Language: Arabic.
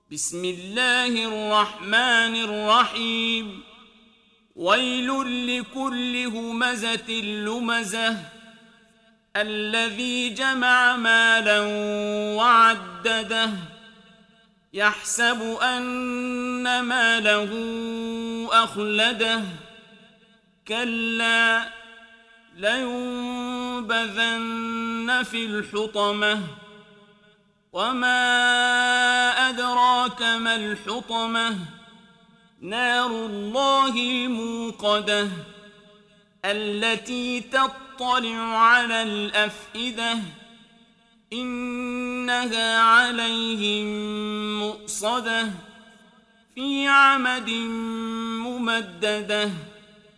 بسم الله الرحمن الرحيم ويل لكل همزة لمزة الذي جمع مالا وعدده يحسب أن ماله أخلده كلا لينبذن في الحطمة وما أدراك ما الحطمة نار الله الموقدة التي تطلع على الأفئدة إنها عليهم مؤصدة في عمد ممددة.